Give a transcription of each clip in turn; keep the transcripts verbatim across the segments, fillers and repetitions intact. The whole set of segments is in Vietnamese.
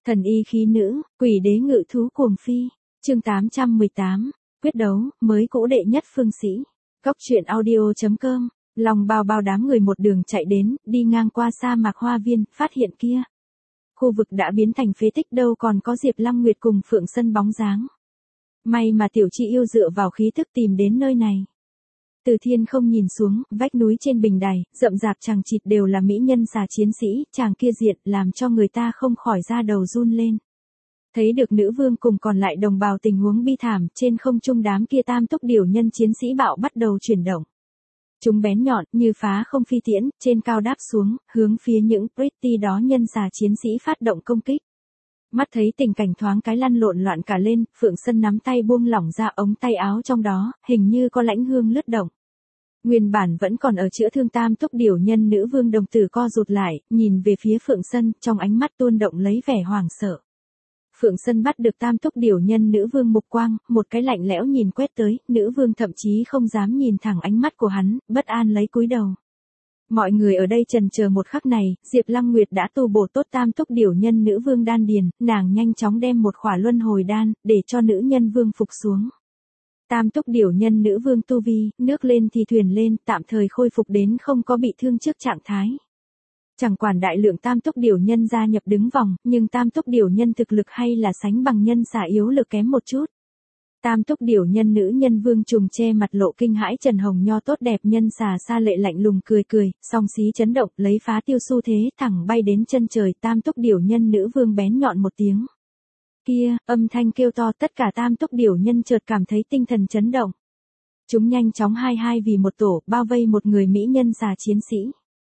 Thần y khí nữ, quỷ đế ngự thú cuồng phi. Chương tám trăm mười tám, quyết đấu, mới cũ đệ nhất phương sĩ. Cốc truyện audio chấm com. Lòng bao bao đám người một đường chạy đến, đi ngang qua sa mạc hoa viên, phát hiện kia. Khu vực đã biến thành phế tích, đâu còn có Diệp Lăng Nguyệt cùng Phượng Sân bóng dáng. May mà tiểu chị yêu dựa vào khí thức tìm đến nơi này. Từ thiên không nhìn xuống, vách núi trên bình đài, rậm rạp chằng chịt đều là mỹ nhân xà chiến sĩ, chàng kia diện làm cho người ta không khỏi da đầu run lên. Thấy được nữ vương cùng còn lại đồng bào tình huống bi thảm, trên không trung đám kia tam túc điểu nhân chiến sĩ bạo bắt đầu chuyển động. Chúng bén nhọn như phá không phi tiễn, trên cao đáp xuống, hướng phía những pretty đó nhân xà chiến sĩ phát động công kích. Mắt thấy tình cảnh thoáng cái lăn lộn loạn cả lên, Phượng Sân nắm tay buông lỏng ra ống tay áo trong đó, hình như có lãnh hương lướt động. Nguyên bản vẫn còn ở chữa thương tam túc điểu nhân nữ vương đồng tử co rụt lại, nhìn về phía Phượng Sân, trong ánh mắt tuôn động lấy vẻ hoảng sợ. Phượng Sân bắt được tam túc điểu nhân nữ vương mục quang, một cái lạnh lẽo nhìn quét tới, nữ vương thậm chí không dám nhìn thẳng ánh mắt của hắn, bất an lấy cúi đầu. Mọi người ở đây trần chờ một khắc này, Diệp Lăng Nguyệt đã tu bổ tốt tam túc điểu nhân nữ vương đan điền, nàng nhanh chóng đem một khỏa luân hồi đan, để cho nữ nhân vương phục xuống. Tam túc điểu nhân nữ vương tu vi, nước lên thì thuyền lên, tạm thời khôi phục đến không có bị thương trước trạng thái. Chẳng quản đại lượng tam túc điểu nhân gia nhập đứng vòng, nhưng tam túc điểu nhân thực lực hay là sánh bằng nhân xà yếu lực kém một chút. Tam túc điểu nhân nữ nhân vương trùng che mặt lộ kinh hãi, Trần Hồng Nho tốt đẹp nhân xà xa lệ lạnh lùng cười cười, song xí chấn động, lấy phá tiêu xu thế, thẳng bay đến chân trời. Tam túc điểu nhân nữ vương bén nhọn một tiếng. Kia, âm thanh kêu to, tất cả tam túc điểu nhân chợt cảm thấy tinh thần chấn động. Chúng nhanh chóng hai hai vì một tổ, bao vây một người mỹ nhân xà chiến sĩ.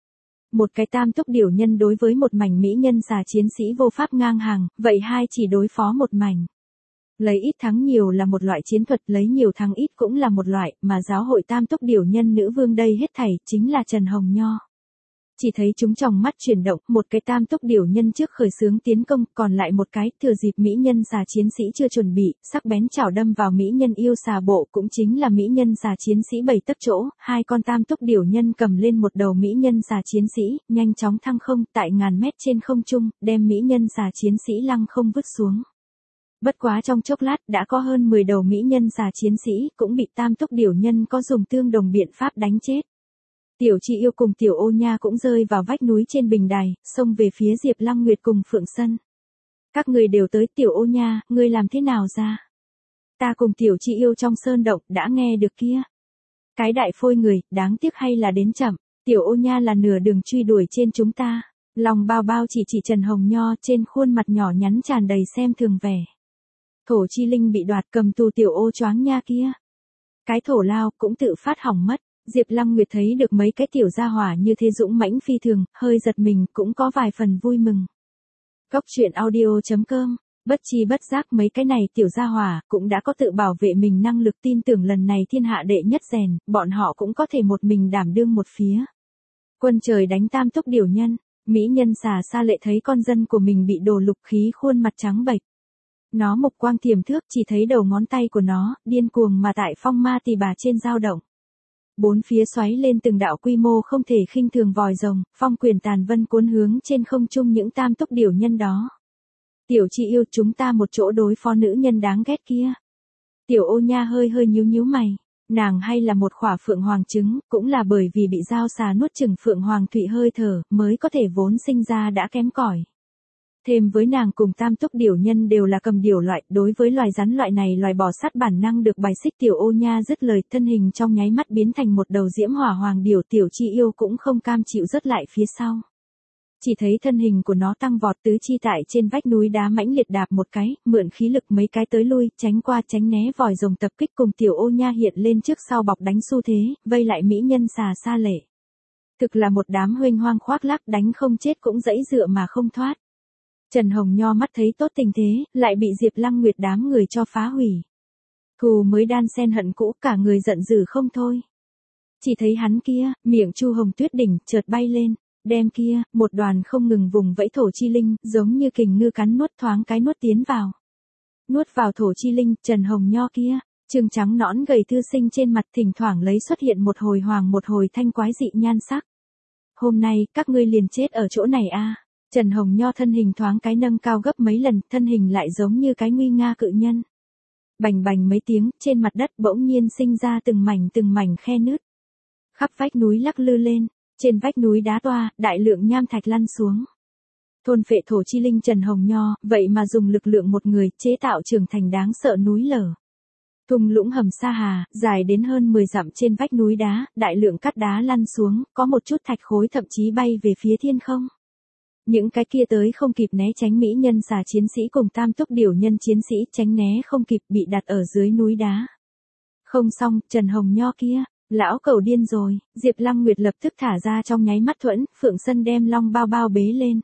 Một cái tam túc điểu nhân đối với một mảnh mỹ nhân xà chiến sĩ vô pháp ngang hàng, vậy hai chỉ đối phó một mảnh. Lấy ít thắng nhiều là một loại chiến thuật, lấy nhiều thắng ít cũng là một loại, mà giáo hội tam túc điểu nhân nữ vương đây hết thảy, chính là Trần Hồng Nho. Chỉ thấy chúng trong mắt chuyển động, một cái tam túc điểu nhân trước khởi xướng tiến công, còn lại một cái, thừa dịp mỹ nhân xà chiến sĩ chưa chuẩn bị, sắc bén chảo đâm vào mỹ nhân yêu xà bộ, cũng chính là mỹ nhân xà chiến sĩ bảy tấc chỗ, hai con tam túc điểu nhân cầm lên một đầu mỹ nhân xà chiến sĩ, nhanh chóng thăng không, tại ngàn mét trên không trung, đem mỹ nhân xà chiến sĩ lăng không vứt xuống. Bất quá trong chốc lát, đã có hơn mười đầu mỹ nhân xà chiến sĩ, cũng bị tam túc điểu nhân có dùng tương đồng biện pháp đánh chết. Tiểu chị yêu cùng tiểu ô nha cũng rơi vào vách núi trên bình đài, xông về phía Diệp Lăng Nguyệt cùng Phượng Sân. Các người đều tới. Tiểu ô nha, ngươi làm thế nào ra? Ta cùng tiểu chị yêu trong sơn động, đã nghe được kia. Cái đại phôi người, đáng tiếc hay là đến chậm, tiểu ô nha là nửa đường truy đuổi trên chúng ta. Lòng bao bao chỉ chỉ Trần Hồng Nho, trên khuôn mặt nhỏ nhắn tràn đầy xem thường vẻ. Thổ chi linh bị đoạt, cầm tù tiểu ô choáng nha kia. Cái thổ lao, cũng tự phát hỏng mất. Diệp Lăng Nguyệt thấy được mấy cái tiểu gia hỏa như thế dũng mãnh phi thường, hơi giật mình, cũng có vài phần vui mừng. Cốc truyện audio chấm com. Bất chi bất giác mấy cái này tiểu gia hỏa cũng đã có tự bảo vệ mình năng lực, tin tưởng lần này thiên hạ đệ nhất rèn, bọn họ cũng có thể một mình đảm đương một phía. Quân trời đánh tam túc điểu nhân, mỹ nhân xà xa lệ thấy con dân của mình bị đổ lục khí, khuôn mặt trắng bệch. Nó mục quang tiềm thước, chỉ thấy đầu ngón tay của nó, điên cuồng mà tại phong ma tỳ bà trên dao động. Bốn phía xoáy lên từng đạo quy mô không thể khinh thường vòi rồng, phong quyền tàn vân cuốn hướng trên không trung những tam túc điểu nhân đó. Tiểu chị yêu, chúng ta một chỗ đối phó nữ nhân đáng ghét kia. Tiểu ô nha hơi hơi nhíu nhíu mày, nàng hay là một khỏa phượng hoàng trứng, cũng là bởi vì bị dao xà nuốt chửng phượng hoàng thụy hơi thở, mới có thể vốn sinh ra đã kém cỏi. Thêm với nàng cùng tam túc điểu nhân đều là cầm điểu loại, đối với loài rắn loại này loài bò sát bản năng được bài xích. Tiểu ô nha dứt lời, thân hình trong nháy mắt biến thành một đầu diễm hỏa hoàng điểu. Tiểu chi yêu cũng không cam chịu rớt lại phía sau. Chỉ thấy thân hình của nó tăng vọt, tứ chi tại trên vách núi đá mãnh liệt đạp một cái, mượn khí lực mấy cái tới lui, tránh qua tránh né vòi rồng tập kích, cùng tiểu ô nha hiện lên trước sau bọc đánh xu thế, vây lại mỹ nhân xà xa lệ. Thực là một đám huênh hoang khoác lác, đánh không chết cũng dãy dựa mà không thoát. Trần Hồng Nho mắt thấy tốt tình thế, lại bị Diệp Lăng Nguyệt đám người cho phá hủy. Thù mới đan xen hận cũ, cả người giận dữ không thôi. Chỉ thấy hắn kia, miệng Chu Hồng Tuyết đỉnh, chợt bay lên, đem kia, một đoàn không ngừng vùng vẫy thổ chi linh, giống như kình ngư cắn nuốt, thoáng cái nuốt tiến vào. Nuốt vào thổ chi linh, Trần Hồng Nho kia, trừng trắng nõn gầy thư sinh trên mặt, thỉnh thoảng lấy xuất hiện một hồi hoàng một hồi thanh quái dị nhan sắc. Hôm nay, các ngươi liền chết ở chỗ này a. Trần Hồng Nho thân hình thoáng cái nâng cao gấp mấy lần, thân hình lại giống như cái nguy nga cự nhân. Bành bành mấy tiếng, trên mặt đất bỗng nhiên sinh ra từng mảnh từng mảnh khe nứt. Khắp vách núi lắc lư lên, trên vách núi đá toa, đại lượng nham thạch lăn xuống. Thôn phệ thổ chi linh Trần Hồng Nho, vậy mà dùng lực lượng một người chế tạo trưởng thành đáng sợ núi lở. Thung lũng hầm Sa Hà, dài đến hơn mười dặm trên vách núi đá, đại lượng cát đá lăn xuống, có một chút thạch khối thậm chí bay về phía thiên không. Những cái kia tới không kịp né tránh mỹ nhân xà chiến sĩ cùng tam túc điểu nhân chiến sĩ tránh né không kịp bị đặt ở dưới núi đá. Không xong, Trần Hồng Nho kia, lão cẩu điên rồi, Diệp Lăng Nguyệt lập tức thả ra trong nháy mắt thuẫn, Phượng Sân đem long bao bao bế lên.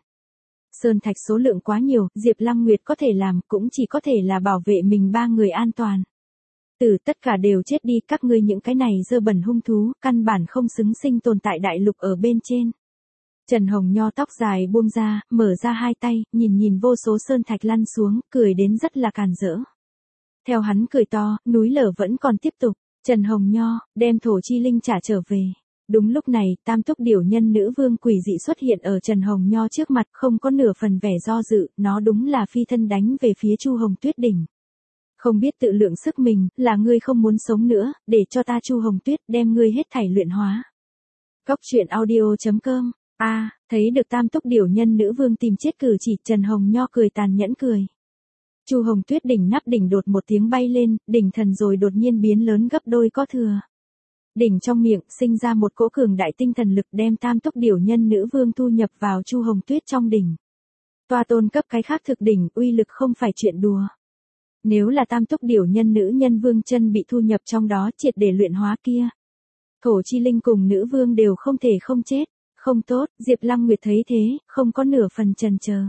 Sơn thạch số lượng quá nhiều, Diệp Lăng Nguyệt có thể làm cũng chỉ có thể là bảo vệ mình ba người an toàn. Tử tất cả đều chết đi, các ngươi những cái này dơ bẩn hung thú, căn bản không xứng sinh tồn tại đại lục ở bên trên. Trần Hồng Nho tóc dài buông ra, mở ra hai tay, nhìn nhìn vô số sơn thạch lăn xuống, cười đến rất là càn rỡ. Theo hắn cười to, núi lở vẫn còn tiếp tục, Trần Hồng Nho, đem thổ chi linh trả trở về. Đúng lúc này, tam túc điểu nhân nữ vương quỷ dị xuất hiện ở Trần Hồng Nho trước mặt, không có nửa phần vẻ do dự, nó đúng là phi thân đánh về phía Chu Hồng Tuyết đỉnh. Không biết tự lượng sức mình, là ngươi không muốn sống nữa, để cho ta Chu Hồng Tuyết đem ngươi hết thảy luyện hóa. Cóc truyện audio chấm com. A, à, thấy được tam túc điểu nhân nữ vương tìm chết cử chỉ, Trần Hồng Nho cười tàn nhẫn cười. Chu Hồng Tuyết đỉnh nắp đỉnh đột một tiếng bay lên, đỉnh thần rồi đột nhiên biến lớn gấp đôi có thừa. Đỉnh trong miệng sinh ra một cỗ cường đại tinh thần lực đem tam túc điểu nhân nữ vương thu nhập vào Chu Hồng Tuyết trong đỉnh. Toa tôn cấp cái khác thực đỉnh, uy lực không phải chuyện đùa. Nếu là tam túc điểu nhân nữ nhân vương chân bị thu nhập trong đó triệt để luyện hóa kia, thổ chi linh cùng nữ vương đều không thể không chết. Không tốt, Diệp Lăng Nguyệt thấy thế, không có nửa phần chần chờ.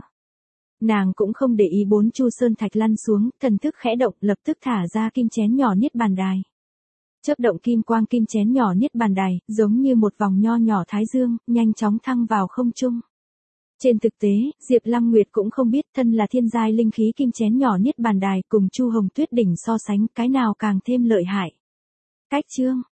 Nàng cũng không để ý bốn chu sơn thạch lăn xuống, thần thức khẽ động, lập tức thả ra kim chén nhỏ niết bàn đài. Chớp động kim quang kim chén nhỏ niết bàn đài, giống như một vòng nho nhỏ thái dương, nhanh chóng thăng vào không trung. Trên thực tế, Diệp Lăng Nguyệt cũng không biết thân là thiên giai linh khí kim chén nhỏ niết bàn đài cùng Chu Hồng Tuyết đỉnh so sánh, cái nào càng thêm lợi hại. Cách chương